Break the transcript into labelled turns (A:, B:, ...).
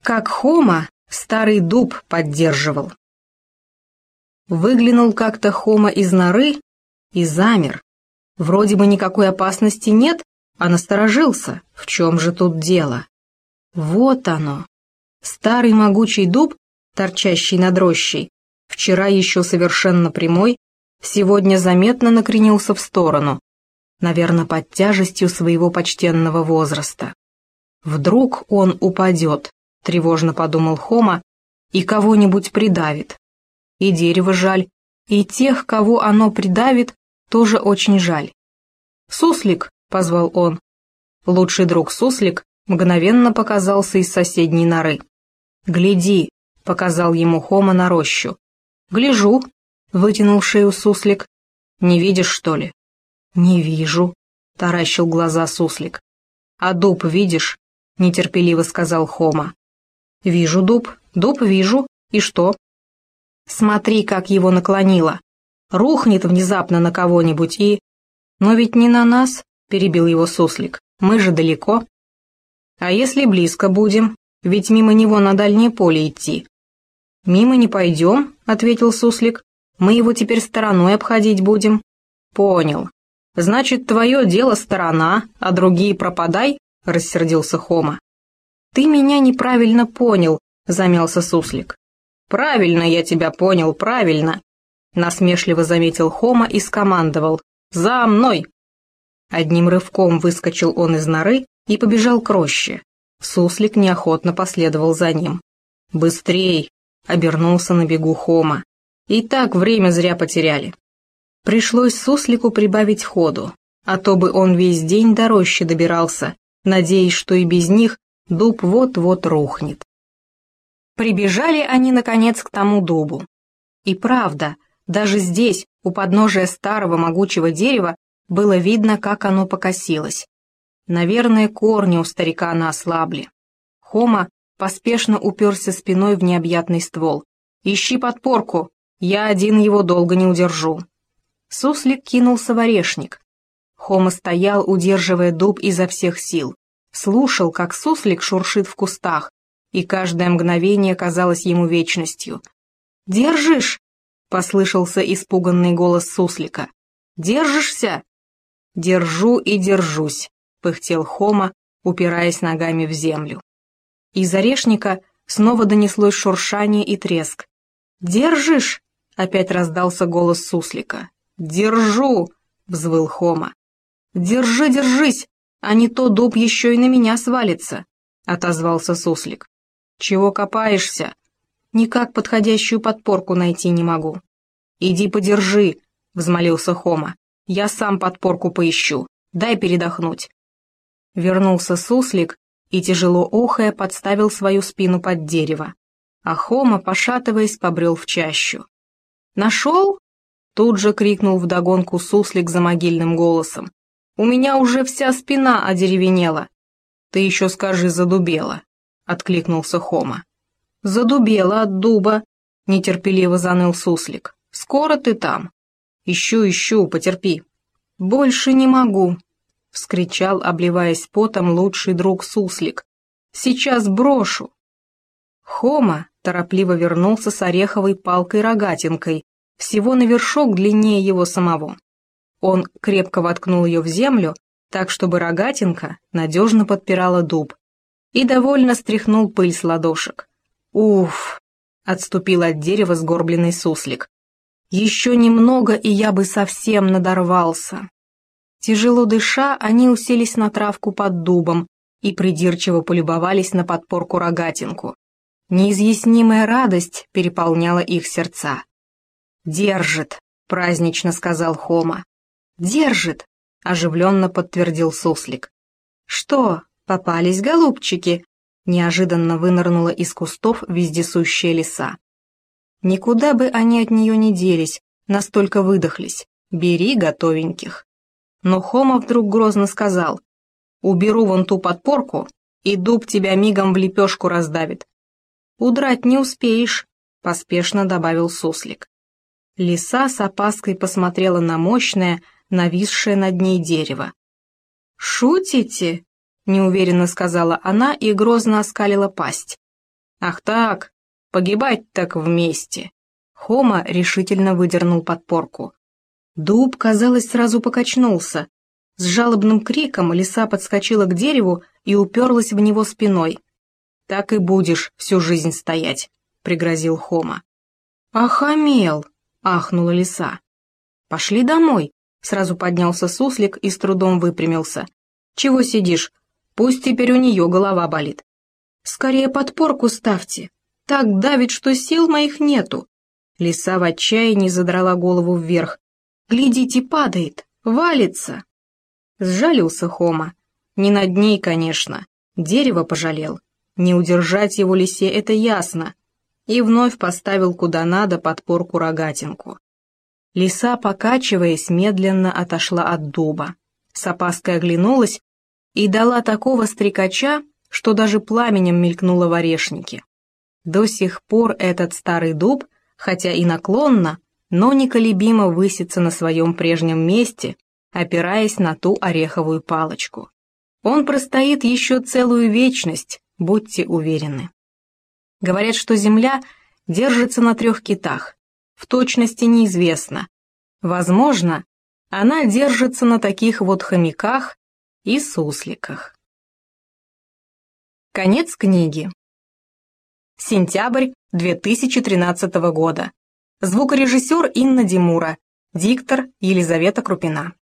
A: Как Хома старый дуб поддерживал. Выглянул как-то Хома из норы и замер. Вроде бы никакой опасности нет, а насторожился. В чем же тут дело? Вот оно. Старый могучий дуб, торчащий над рощей, вчера еще совершенно прямой, сегодня заметно накренился в сторону, наверное, под тяжестью своего почтенного возраста. Вдруг он упадет, тревожно подумал Хома, и кого-нибудь придавит. И дерево жаль, и тех, кого оно придавит, тоже очень жаль. «Суслик!» — позвал он. Лучший друг Суслик мгновенно показался из соседней норы. «Гляди!» — показал ему Хома на рощу. «Гляжу!» — вытянул шею Суслик. «Не видишь, что ли?» «Не вижу!» — таращил глаза Суслик. «А дуб видишь?» — нетерпеливо сказал Хома. «Вижу дуб вижу. И что?» «Смотри, как его наклонило. Рухнет внезапно на кого-нибудь и...» «Но ведь не на нас», — перебил его Суслик. «Мы же далеко». «А если близко будем? Ведь мимо него на дальнее поле идти». «Мимо не пойдем», — ответил Суслик. «Мы его теперь стороной обходить будем». «Понял. Значит, твое дело сторона, а другие пропадай», — рассердился Хома. «Ты меня неправильно понял», — замялся Суслик. «Правильно я тебя понял, правильно», — насмешливо заметил Хома и скомандовал. «За мной!» Одним рывком выскочил он из норы и побежал к роще. Суслик неохотно последовал за ним. «Быстрей!» — обернулся на бегу Хома. «И так время зря потеряли». Пришлось Суслику прибавить ходу, а то бы он весь день до рощи добирался, надеясь, что и без них дуб вот-вот рухнет. Прибежали они, наконец, к тому дубу. И правда, даже здесь, у подножия старого могучего дерева, было видно, как оно покосилось. Наверное, корни у старикана ослабли. Хома поспешно уперся спиной в необъятный ствол. «Ищи подпорку, я один его долго не удержу». Суслик кинулся в орешник. Хома стоял, удерживая дуб изо всех сил. Слушал, как суслик шуршит в кустах, и каждое мгновение казалось ему вечностью. «Держишь?» — послышался испуганный голос суслика. «Держишься?» «Держу и держусь», — пыхтел Хома, упираясь ногами в землю. Из орешника снова донеслось шуршание и треск. «Держишь?» — опять раздался голос суслика. «Держу!» — взвыл Хома. «Держи, держись, а не то дуб еще и на меня свалится», — отозвался суслик. «Чего копаешься? Никак подходящую подпорку найти не могу». «Иди подержи», — взмолился Хома. «Я сам подпорку поищу. Дай передохнуть». Вернулся суслик и, тяжело охая, подставил свою спину под дерево. А Хома, пошатываясь, побрел в чащу. «Нашел?» — тут же крикнул вдогонку суслик замогильным голосом. «У меня уже вся спина одеревенела». «Ты еще скажи, задубела», — откликнулся Хома. «Задубела от дуба», — нетерпеливо заныл суслик. «Скоро ты там?» «Ищу, потерпи». «Больше не могу», — вскричал, обливаясь потом, лучший друг суслик. «Сейчас брошу». Хома торопливо вернулся с ореховой палкой-рогатинкой, всего на вершок длиннее его самого. Он крепко воткнул ее в землю, так, чтобы рогатинка надежно подпирала дуб, и довольно стряхнул пыль с ладошек. «Уф!» — отступил от дерева сгорбленный суслик. «Еще немного, и я бы совсем надорвался». Тяжело дыша, они уселись на травку под дубом и придирчиво полюбовались на подпорку-рогатинку. Неизъяснимая радость переполняла их сердца. «Держит», — празднично сказал Хома. «Держит», — оживленно подтвердил суслик. «Что, попались голубчики?» — неожиданно вынырнула из кустов вездесущая лиса. Никуда бы они от нее не делись, настолько выдохлись. Бери готовеньких. Но Хома вдруг грозно сказал: «Уберу вон ту подпорку, и дуб тебя мигом в лепешку раздавит». «Удрать не успеешь», — поспешно добавил суслик. Лиса с опаской посмотрела на мощное, нависшее над ней дерево. «Шутите?» — неуверенно сказала она и грозно оскалила пасть. Ах так, погибать так вместе. Хома решительно выдернул подпорку. Дуб, казалось, сразу покачнулся. С жалобным криком лиса подскочила к дереву и уперлась в него спиной. «Так и будешь всю жизнь стоять», — пригрозил Хома. «Охамел!» — ахнула лиса. «Пошли домой», — сразу поднялся суслик и с трудом выпрямился. «Чего сидишь? Пусть теперь у нее голова болит». «Скорее подпорку ставьте. Так давит, что сил моих нету». Лиса в отчаянии задрала голову вверх. «Глядите, падает, валится!» Сжалился Хома. Не над ней, конечно. Дерево пожалел. Не удержать его лисе, это ясно. И вновь поставил куда надо подпорку-рогатинку. Лиса, покачиваясь, медленно отошла от дуба. С опаской оглянулась и дала такого стрекача, что даже пламенем мелькнуло в орешнике. До сих пор этот старый дуб, хотя и наклонно, но неколебимо высится на своем прежнем месте, опираясь на ту ореховую палочку. Он простоит еще целую вечность, будьте уверены. Говорят, что земля держится на 3 китах. В точности неизвестно. Возможно, она держится на таких вот хомяках и сусликах. Конец книги. Сентябрь 2013 года. Звукорежиссер Инна Димура. Диктор Елизавета Крупина.